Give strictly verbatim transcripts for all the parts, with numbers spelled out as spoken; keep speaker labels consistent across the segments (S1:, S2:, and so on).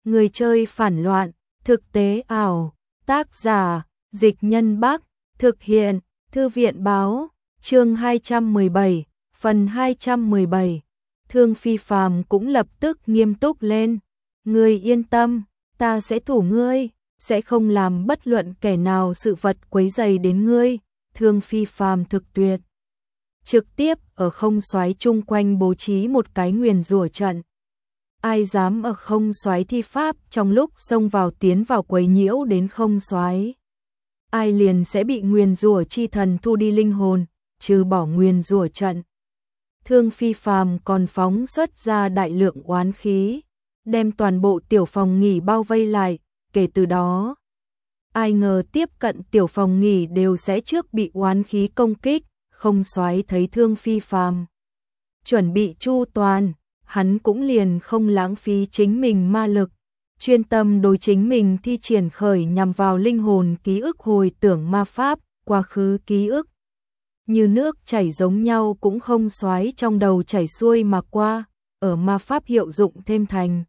S1: Người chơi phản loạn, thực tế ảo, tác giả, Dịch Nhân Bắc, thực hiện, Thư viện báo, chương hai trăm mười bảy, phần hai trăm mười bảy. Thương Phi Phàm cũng lập tức nghiêm túc lên. Ngươi yên tâm, ta sẽ thủ ngươi, sẽ không làm bất luận kẻ nào sự vật quấy rầy đến ngươi. Thương Phi Phàm thực tuyệt. Trực tiếp ở không xoáy chung quanh bố trí một cái nguyền rủa trận. Ai dám ở không xoáy thi pháp trong lúc xông vào tiến vào quấy nhiễu đến không xoáy, ai liền sẽ bị nguyền rủa chi thần thu đi linh hồn, trừ bỏ nguyền rủa trận. Thương Phi Phàm còn phóng xuất ra đại lượng oán khí, đem toàn bộ tiểu phòng nghỉ bao vây lại, kể từ đó, ai ngờ tiếp cận tiểu phòng nghỉ đều sẽ trước bị oán khí công kích. Không xoáy thấy Thương Phi Phàm chuẩn bị chu toàn, hắn cũng liền không lãng phí chính mình ma lực, chuyên tâm đối chính mình thi triển khởi nhằm vào linh hồn ký ức hồi tưởng ma pháp, quá khứ ký ức. Như nước chảy giống nhau cũng không xoáy trong đầu chảy xuôi mà qua, ở ma pháp hiệu dụng thêm thành.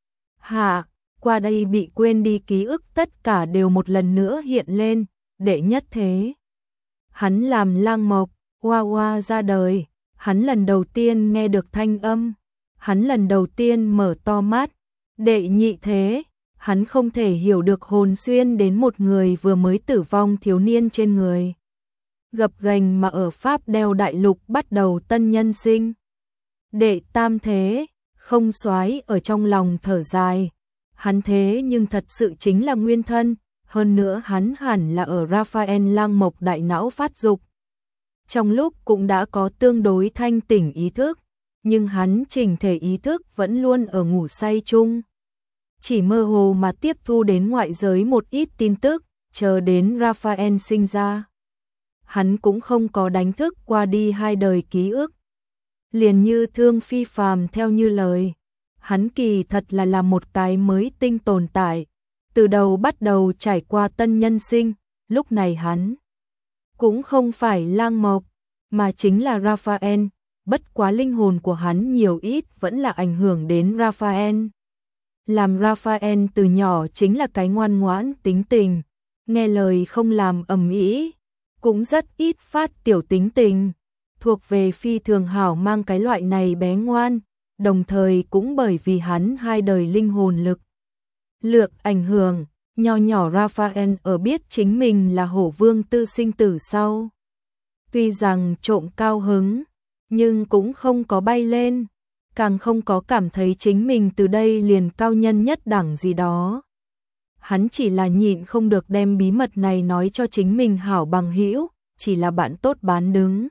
S1: Hạ, qua đây bị quên đi ký ức tất cả đều một lần nữa hiện lên, đệ nhất thế. Hắn làm lang mộc, hoa hoa ra đời, hắn lần đầu tiên nghe được thanh âm, hắn lần đầu tiên mở to mắt, đệ nhị thế, hắn không thể hiểu được hồn xuyên đến một người vừa mới tử vong thiếu niên trên người. Gập ghềnh mà ở Pháp đeo đại lục bắt đầu tân nhân sinh. Đệ tam thế, không xoáy ở trong lòng thở dài, hắn thế nhưng thật sự chính là nguyên thân, hơn nữa hắn hẳn là ở Raphael lang mộc đại não phát dục. Trong lúc cũng đã có tương đối thanh tỉnh ý thức, nhưng hắn chỉnh thể ý thức vẫn luôn ở ngủ say chung. Chỉ mơ hồ mà tiếp thu đến ngoại giới một ít tin tức, chờ đến Raphael sinh ra. Hắn cũng không có đánh thức qua đi hai đời ký ức. Liền như Thương Phi Phàm theo như lời, hắn kỳ thật là là một cái mới tinh tồn tại, từ đầu bắt đầu trải qua tân nhân sinh, lúc này hắn cũng không phải lang mộc, mà chính là Raphael, bất quá linh hồn của hắn nhiều ít vẫn là ảnh hưởng đến Raphael. Làm Raphael từ nhỏ chính là cái ngoan ngoãn tính tình, nghe lời không làm ầm ĩ, cũng rất ít phát tiểu tính tình, thuộc về phi thường hảo mang cái loại này bé ngoan, đồng thời cũng bởi vì hắn hai đời linh hồn lực lượng ảnh hưởng, nho nhỏ Raphael ở biết chính mình là hổ vương tư sinh tử sau. Tuy rằng trộm cao hứng, nhưng cũng không có bay lên, càng không có cảm thấy chính mình từ đây liền cao nhân nhất đẳng gì đó. Hắn chỉ là nhịn không được đem bí mật này nói cho chính mình hảo bằng hữu, chỉ là bạn tốt bán đứng.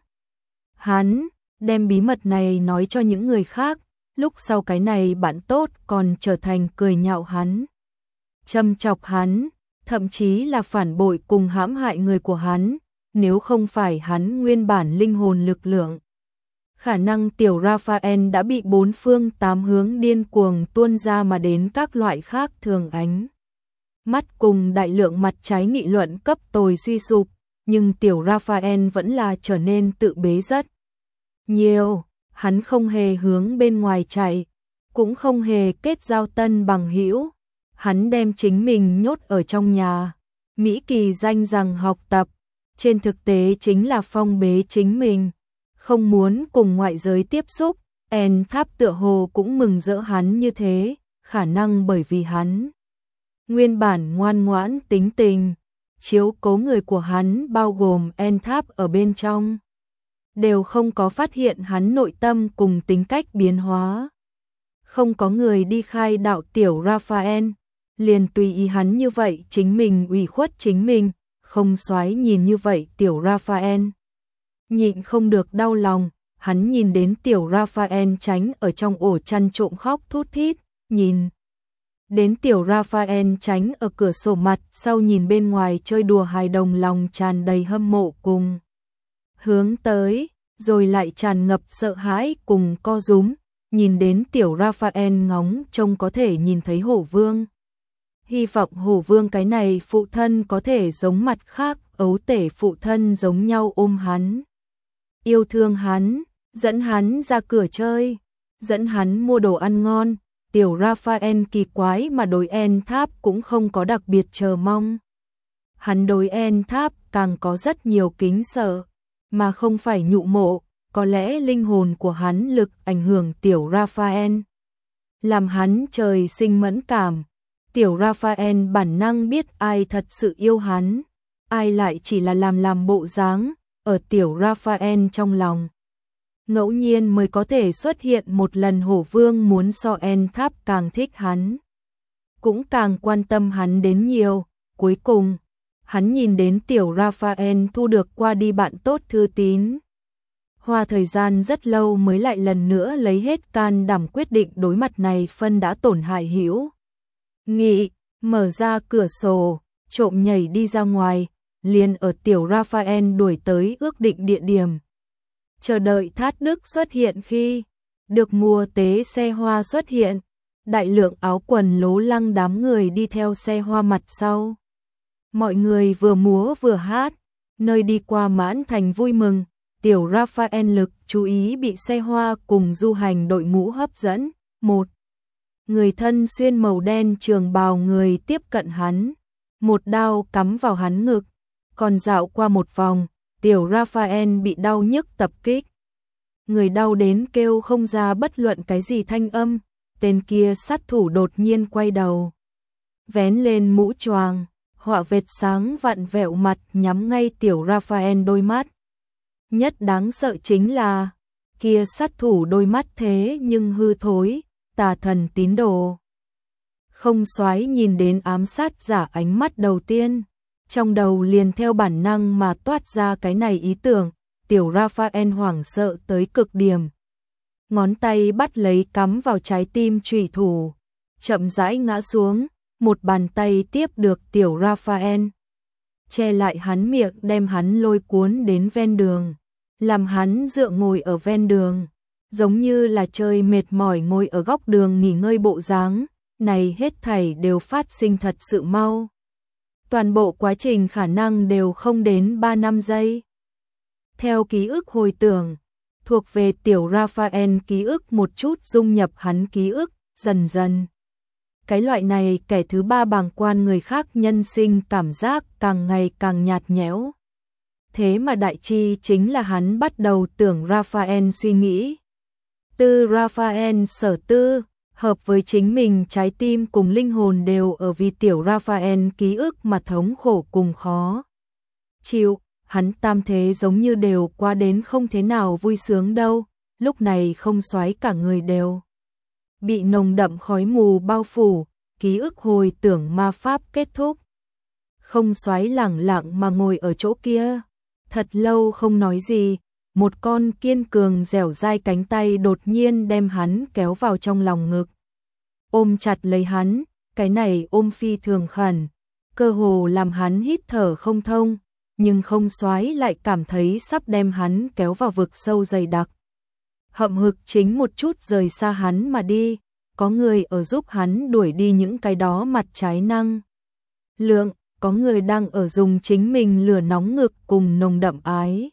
S1: Hắn đem bí mật này nói cho những người khác, lúc sau cái này bạn tốt còn trở thành cười nhạo hắn, châm chọc hắn, thậm chí là phản bội cùng hãm hại người của hắn, nếu không phải hắn nguyên bản linh hồn lực lượng. Khả năng tiểu Raphael đã bị bốn phương tám hướng điên cuồng tuôn ra mà đến các loại khác thường ánh mắt cùng đại lượng mặt trái nghị luận cấp tồi suy sụp, nhưng tiểu Raphael vẫn là trở nên tự bế rất nhiều, hắn không hề hướng bên ngoài chạy, cũng không hề kết giao tân bằng hữu, hắn đem chính mình nhốt ở trong nhà, Mỹ kỳ danh rằng học tập, trên thực tế chính là phong bế chính mình, không muốn cùng ngoại giới tiếp xúc. En Tháp tựa hồ cũng mừng rỡ hắn như thế, khả năng bởi vì hắn nguyên bản ngoan ngoãn tính tình, chiếu cố người của hắn bao gồm En Tháp ở bên trong, đều không có phát hiện hắn nội tâm cùng tính cách biến hóa. Không có người đi khai đạo tiểu Raphael, liền tùy ý hắn như vậy chính mình ủy khuất chính mình, không xoáy nhìn như vậy tiểu Raphael. Nhịn không được đau lòng, hắn nhìn đến tiểu Raphael tránh ở trong ổ chăn trộm khóc thút thít, nhìn đến tiểu Raphael tránh ở cửa sổ mặt sau nhìn bên ngoài chơi đùa hài đồng lòng tràn đầy hâm mộ cùng hướng tới, rồi lại tràn ngập sợ hãi cùng co rúm, nhìn đến tiểu Raphael ngóng trông có thể nhìn thấy hổ vương. Hy vọng hổ vương cái này phụ thân có thể giống mặt khác ấu tể phụ thân giống nhau ôm hắn, yêu thương hắn, dẫn hắn ra cửa chơi, dẫn hắn mua đồ ăn ngon, tiểu Raphael kỳ quái mà đối En Tháp cũng không có đặc biệt chờ mong. Hắn đối En Tháp càng có rất nhiều kính sợ, mà không phải nhụ mộ, có lẽ linh hồn của hắn lực ảnh hưởng tiểu Raphael, làm hắn trời sinh mẫn cảm. Tiểu Raphael bản năng biết ai thật sự yêu hắn, ai lại chỉ là làm làm bộ dáng, ở tiểu Raphael trong lòng. Ngẫu nhiên mới có thể xuất hiện một lần hổ vương muốn so En Tháp càng thích hắn, cũng càng quan tâm hắn đến nhiều. Cuối cùng, hắn nhìn đến tiểu Raphael thu được qua đi bạn tốt thư tín. Hoa thời gian rất lâu mới lại lần nữa lấy hết can đảm quyết định đối mặt này phân đã tổn hại hữu nghị, mở ra cửa sổ, trộm nhảy đi ra ngoài, liền ở tiểu Raphael đuổi tới ước định địa điểm. Chờ đợi Thát Đức xuất hiện khi được mua tế xe hoa xuất hiện, đại lượng áo quần lố lăng đám người đi theo xe hoa mặt sau. Mọi người vừa múa vừa hát, nơi đi qua mãn thành vui mừng. Tiểu Raphael lực chú ý bị xe hoa cùng du hành đội ngũ hấp dẫn. Một người thân xuyên màu đen trường bào người tiếp cận hắn, một đao cắm vào hắn ngực, còn dạo qua một vòng, tiểu Raphael bị đau nhức tập kích. Người đau đến kêu không ra bất luận cái gì thanh âm, tên kia sát thủ đột nhiên quay đầu, vén lên mũ choàng, họa vệt sáng vặn vẹo mặt nhắm ngay tiểu Raphael đôi mắt. Nhất đáng sợ chính là, kia sát thủ đôi mắt thế nhưng hư thối, tà thần tín đồ. Không xoái nhìn đến ám sát giả ánh mắt đầu tiên, trong đầu liền theo bản năng mà toát ra cái này ý tưởng, tiểu Raphael hoảng sợ tới cực điểm. Ngón tay bắt lấy cắm vào trái tim chủy thủ, chậm rãi ngã xuống, một bàn tay tiếp được tiểu Raphael, che lại hắn miệng đem hắn lôi cuốn đến ven đường, làm hắn dựa ngồi ở ven đường, giống như là chơi mệt mỏi ngồi ở góc đường nghỉ ngơi bộ dáng. Này hết thảy đều phát sinh thật sự mau. Toàn bộ quá trình khả năng đều không đến ba năm giây. Theo ký ức hồi tưởng, thuộc về tiểu Raphael ký ức một chút dung nhập hắn ký ức, dần dần. Cái loại này kẻ thứ ba bàng quan người khác nhân sinh cảm giác càng ngày càng nhạt nhẽo. Thế mà đại chi chính là hắn bắt đầu tưởng Raphael suy nghĩ. Tư Raphael sở tư, hợp với chính mình trái tim cùng linh hồn đều ở vì tiểu Raphael ký ức mà thống khổ cùng khó chịu, hắn tam thế giống như đều qua đến không thế nào vui sướng đâu, lúc này không xoáy cả người đều bị nồng đậm khói mù bao phủ, ký ức hồi tưởng ma pháp kết thúc. Không xoáy lẳng lặng mà ngồi ở chỗ kia, thật lâu không nói gì, một con kiên cường dẻo dai cánh tay đột nhiên đem hắn kéo vào trong lòng ngực, ôm chặt lấy hắn, cái này ôm phi thường khẩn, cơ hồ làm hắn hít thở không thông, nhưng không xoáy lại cảm thấy sắp đem hắn kéo vào vực sâu dày đặc. Hậm hực chính một chút rời xa hắn mà đi, có người ở giúp hắn đuổi đi những cái đó mặt trái năng lượng, có người đang ở dùng chính mình lửa nóng ngực cùng nồng đậm ái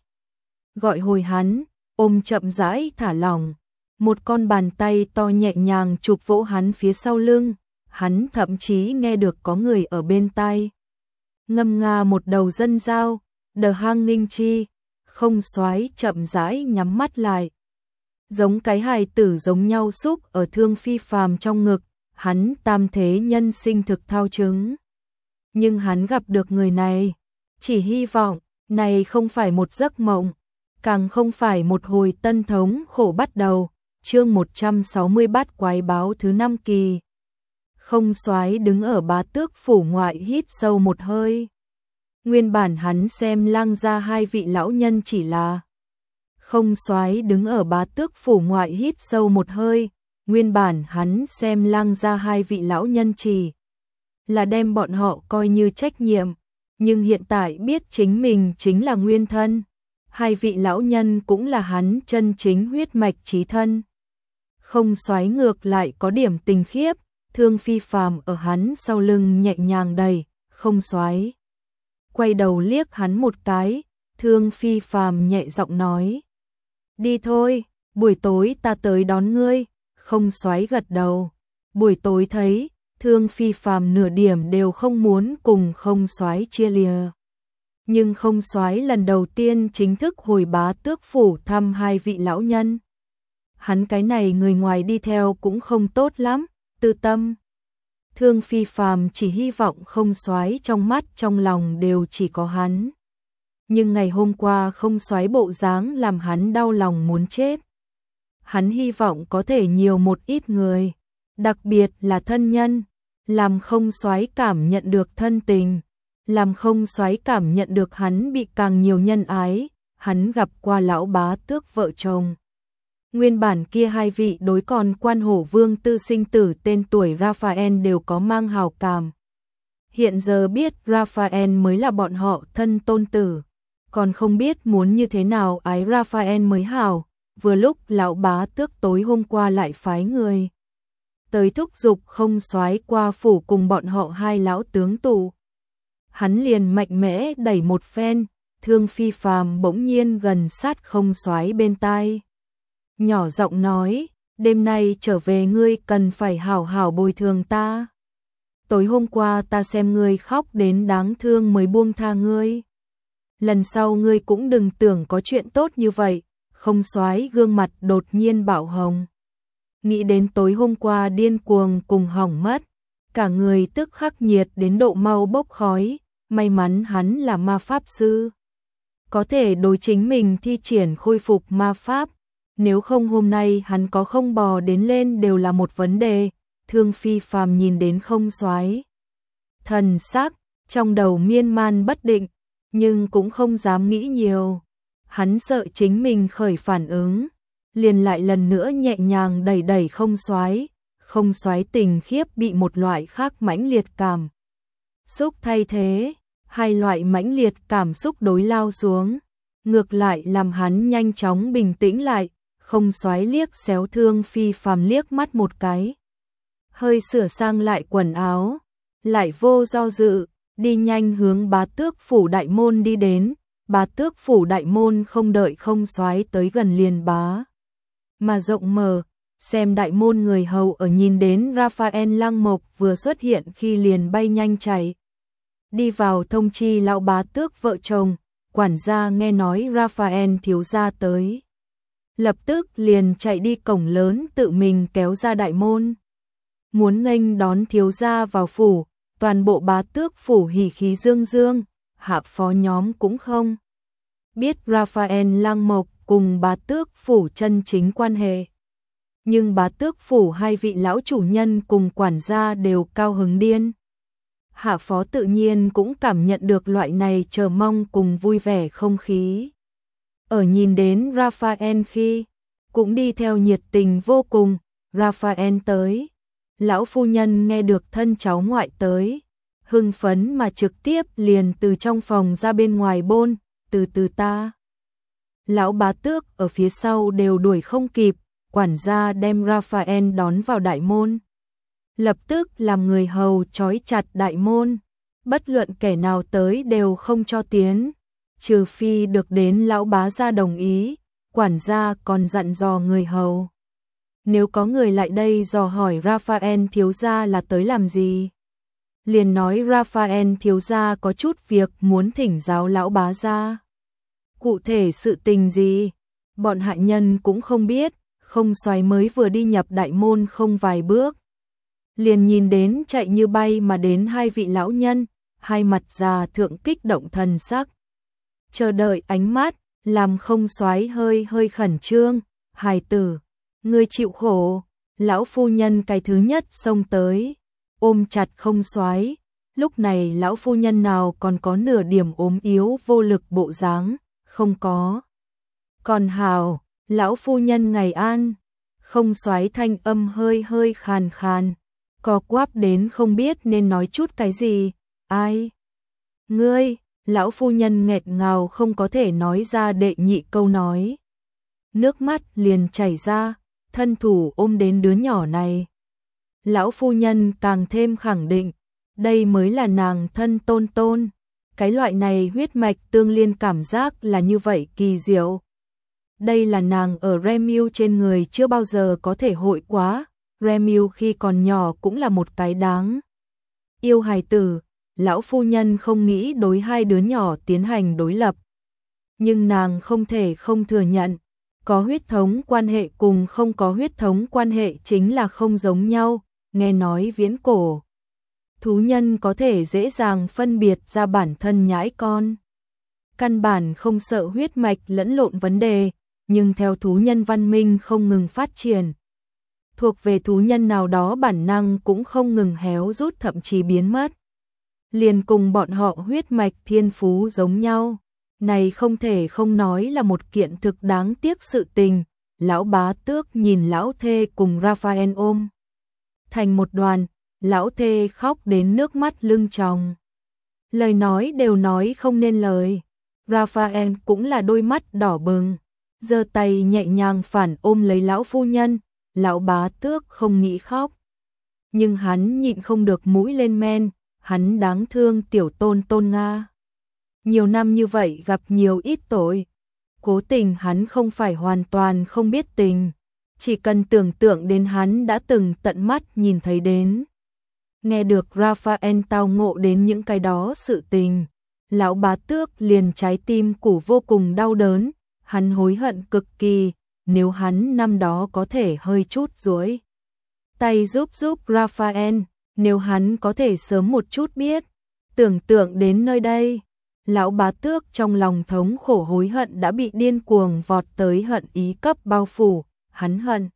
S1: gọi hồi hắn, ôm chậm rãi thả lỏng, một con bàn tay to nhẹ nhàng chụp vỗ hắn phía sau lưng, hắn thậm chí nghe được có người ở bên tai ngâm nga một đầu dân giao, The Hanging Tree. Không xoáy chậm rãi nhắm mắt lại, giống cái hài tử giống nhau xúc ở Thương Phi Phàm trong ngực, hắn tam thế nhân sinh thực thao chứng. Nhưng hắn gặp được người này, chỉ hy vọng này không phải một giấc mộng, càng không phải một hồi tân thống khổ bắt đầu. Chương một trăm sáu mươi bát quái báo thứ năm kỳ. Không xoáy đứng ở Bá Tước phủ ngoại hít sâu một hơi. Nguyên bản hắn xem Lang gia hai vị lão nhân chỉ là Không xoáy đứng ở Bá Tước phủ ngoại hít sâu một hơi, nguyên bản hắn xem Lang gia hai vị lão nhân chỉ là đem bọn họ coi như trách nhiệm, nhưng hiện tại biết chính mình chính là nguyên thân, hai vị lão nhân cũng là hắn chân chính huyết mạch chí thân. Không xoáy ngược lại có điểm tình khiếp, Thương Phi Phàm ở hắn sau lưng nhẹ nhàng đẩy, không xoáy quay đầu liếc hắn một cái, Thương Phi Phàm nhẹ giọng nói: "Đi thôi, buổi tối ta tới đón ngươi." Không xoáy gật đầu, Buổi tối thấy, Thương Phi Phàm nửa điểm đều không muốn cùng Không Soái chia lìa. Nhưng Không Soái lần đầu tiên chính thức hồi Bá Tước phủ thăm hai vị lão nhân. Hắn cái này người ngoài đi theo cũng không tốt lắm, tư tâm. Thương Phi Phàm chỉ hy vọng Không Soái trong mắt trong lòng đều chỉ có hắn. Nhưng ngày hôm qua Không Soái bộ dáng làm hắn đau lòng muốn chết. Hắn hy vọng có thể nhiều một ít người, đặc biệt là thân nhân, làm Không Soái cảm nhận được thân tình, làm Không Soái cảm nhận được hắn bị càng nhiều nhân ái, hắn gặp qua lão Bá Tước vợ chồng. Nguyên bản kia hai vị đối còn Quan Hổ Vương tư sinh tử tên tuổi Raphael đều có mang hào cảm. Hiện giờ biết Raphael mới là bọn họ thân tôn tử, còn không biết muốn như thế nào ái Raphael mới hảo. Vừa lúc lão Bá Tước tối hôm qua lại phái người tới thúc giục Không Soái qua phủ cùng bọn họ hai lão tướng tụ. Hắn liền mạnh mẽ đẩy một phen, Thương Phi Phàm bỗng nhiên gần sát Không Soái bên tai. Nhỏ giọng nói, đêm nay trở về ngươi cần phải hảo hảo bồi thường ta. Tối hôm qua ta xem ngươi khóc đến đáng thương mới buông tha ngươi. Lần sau ngươi cũng đừng tưởng có chuyện tốt như vậy. Không Soái gương mặt đột nhiên bạo hồng. Nghĩ đến tối hôm qua điên cuồng cùng hỏng mất, cả người tức khắc nhiệt đến độ mau bốc khói, may mắn hắn là ma pháp sư. Có thể đối chính mình thi triển khôi phục ma pháp, nếu không hôm nay hắn có không bò đến lên đều là một vấn đề. Thương Phi Phàm nhìn đến Không Soái thần sắc, trong đầu miên man bất định, nhưng cũng không dám nghĩ nhiều. Hắn sợ chính mình khởi phản ứng, liền lại lần nữa nhẹ nhàng đẩy đẩy Không Soái. Không Soái tình khiếp bị một loại khác mãnh liệt cảm xúc thay thế, hai loại mãnh liệt cảm xúc đối lao xuống, ngược lại làm hắn nhanh chóng bình tĩnh lại. Không Soái liếc xéo Thương Phi Phàm liếc mắt một cái, hơi sửa sang lại quần áo, lại vô do dự, đi nhanh hướng Bá Tước phủ đại môn đi đến. Bá Tước phủ đại môn không đợi Không Soái tới gần liền bá mà rộng mở, xem đại môn người hầu ở nhìn đến Raphael Lăng Mộc vừa xuất hiện khi liền bay nhanh chạy đi vào thông chi lão Bá Tước vợ chồng. Quản gia nghe nói Raphael thiếu gia tới, lập tức liền chạy đi cổng lớn tự mình kéo ra đại môn, muốn nghênh đón thiếu gia vào phủ. Toàn bộ Bá Tước phủ hỉ khí dương dương, hạ phó nhóm cũng không biết Raphael Lăng Mộc cùng Bá Tước phủ chân chính quan hệ. Nhưng Bá Tước phủ hai vị lão chủ nhân cùng quản gia đều cao hứng điên. Hạ phó tự nhiên cũng cảm nhận được loại này chờ mong cùng vui vẻ không khí. Ở nhìn đến Raphael khi, cũng đi theo nhiệt tình vô cùng. Raphael tới, lão phu nhân nghe được thân cháu ngoại tới, hưng phấn mà trực tiếp liền từ trong phòng ra bên ngoài bôn, từ từ ta. Lão Bá Tước ở phía sau đều đuổi không kịp, quản gia đem Raphael đón vào đại môn. Lập tức làm người hầu trói chặt đại môn, bất luận kẻ nào tới đều không cho tiến, trừ phi được đến lão bá gia đồng ý. Quản gia còn dặn dò người hầu, nếu có người lại đây dò hỏi Raphael thiếu gia là tới làm gì, liền nói Raphael thiếu gia có chút việc muốn thỉnh giáo lão bá gia. Cụ thể sự tình gì, bọn hạ nhân cũng không biết. Không Soái mới vừa đi nhập đại môn không vài bước, liền nhìn đến chạy như bay mà đến hai vị lão nhân, hai mặt già thượng kích động thần sắc, chờ đợi ánh mắt, làm Không Soái hơi hơi khẩn trương. Hài tử, ngươi chịu khổ. Lão phu nhân cái thứ nhất xông tới, ôm chặt Không Soái. Lúc này lão phu nhân nào còn có nửa điểm ốm yếu vô lực bộ dáng, không có. Còn hào, lão phu nhân ngày an. Không Soái thanh âm hơi hơi khàn khàn, co quắp đến không biết nên nói chút cái gì. Ai? Ngươi? Lão phu nhân nghẹt ngào không có thể nói ra đệ nhị câu nói. Nước mắt liền chảy ra, thân thủ ôm đến đứa nhỏ này. Lão phu nhân càng thêm khẳng định, đây mới là nàng thân tôn tôn. Cái loại này huyết mạch tương liên cảm giác là như vậy kỳ diệu. Đây là nàng ở Remiu trên người chưa bao giờ có thể hội quá. Remiu khi còn nhỏ cũng là một cái đáng yêu hài tử, lão phu nhân không nghĩ đối hai đứa nhỏ tiến hành đối lập. Nhưng nàng không thể không thừa nhận, có huyết thống quan hệ cùng không có huyết thống quan hệ chính là không giống nhau, nghe nói viễn cổ. Thú nhân có thể dễ dàng phân biệt ra bản thân nhãi con. Căn bản không sợ huyết mạch lẫn lộn vấn đề, nhưng theo thú nhân văn minh không ngừng phát triển. Thuộc về thú nhân nào đó bản năng cũng không ngừng héo rút thậm chí biến mất. Liền cùng bọn họ huyết mạch thiên phú giống nhau. Này không thể không nói là một kiện thực đáng tiếc sự tình. Lão bá tước nhìn lão thê cùng Raphael ôm thành một đoàn, lão thê khóc đến nước mắt lưng tròng. Lời nói đều nói không nên lời. Raphael cũng là đôi mắt đỏ bừng, giơ tay nhẹ nhàng phản ôm lấy lão phu nhân. Lão bá tước không nghĩ khóc, nhưng hắn nhịn không được mũi lên men, hắn đáng thương tiểu tôn tôn Nga. Nhiều năm như vậy gặp nhiều ít tội, cố tình hắn không phải hoàn toàn không biết tình, chỉ cần tưởng tượng đến hắn đã từng tận mắt nhìn thấy đến. Nghe được Raphael tao ngộ đến những cái đó sự tình, lão bá tước liền trái tim củ vô cùng đau đớn, hắn hối hận cực kỳ. Nếu hắn năm đó có thể hơi chút duỗi tay giúp giúp Raphael, nếu hắn có thể sớm một chút biết, tưởng tượng đến nơi đây, lão bá tước trong lòng thống khổ hối hận đã bị điên cuồng vọt tới hận ý cấp bao phủ, hắn hận.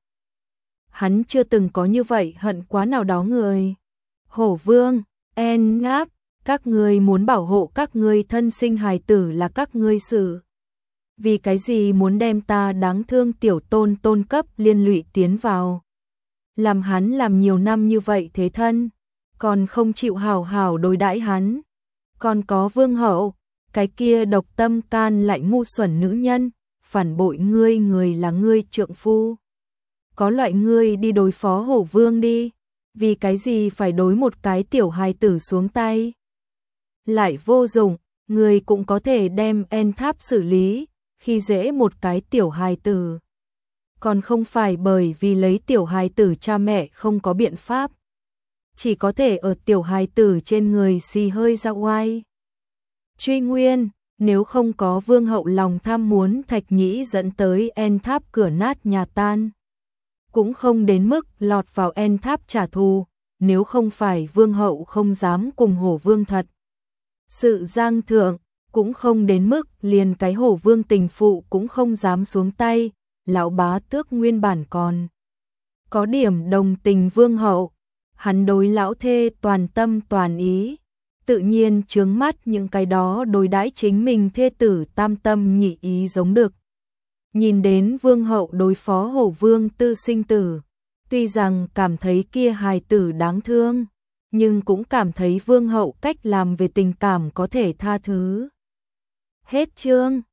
S1: Hắn chưa từng có như vậy hận quá nào đó người. Hổ vương, En ngáp, các ngươi muốn bảo hộ các ngươi thân sinh hài tử là các ngươi sự. Vì cái gì muốn đem ta đáng thương tiểu tôn tôn cấp liên lụy tiến vào. Làm hắn làm nhiều năm như vậy thế thân, còn không chịu hảo hảo đối đãi hắn. Còn có vương hậu, cái kia độc tâm can lại ngu xuẩn nữ nhân, phản bội ngươi người là ngươi trượng phu. Có loại ngươi đi đối phó hổ vương đi, vì cái gì phải đối một cái tiểu hài tử xuống tay. Lại vô dụng, ngươi cũng có thể đem En tháp xử lý. Khi dễ một cái tiểu hài tử, còn không phải bởi vì lấy tiểu hài tử cha mẹ không có biện pháp, chỉ có thể ở tiểu hài tử trên người xì hơi ra oai. Truy nguyên, nếu không có vương hậu lòng tham muốn Thạch Nhĩ dẫn tới En tháp cửa nát nhà tan, cũng không đến mức lọt vào En tháp trả thù, nếu không phải vương hậu không dám cùng hổ vương thật sự giang thượng, cũng không đến mức liền cái hổ vương tình phụ cũng không dám xuống tay. Lão bá tước nguyên bản còn có điểm đồng tình vương hậu, hắn đối lão thê toàn tâm toàn ý, tự nhiên chướng mắt những cái đó đối đãi chính mình thê tử tam tâm nhị ý giống được. Nhìn đến vương hậu đối phó hổ vương tư sinh tử, tuy rằng cảm thấy kia hài tử đáng thương, nhưng cũng cảm thấy vương hậu cách làm về tình cảm có thể tha thứ. Hết chương.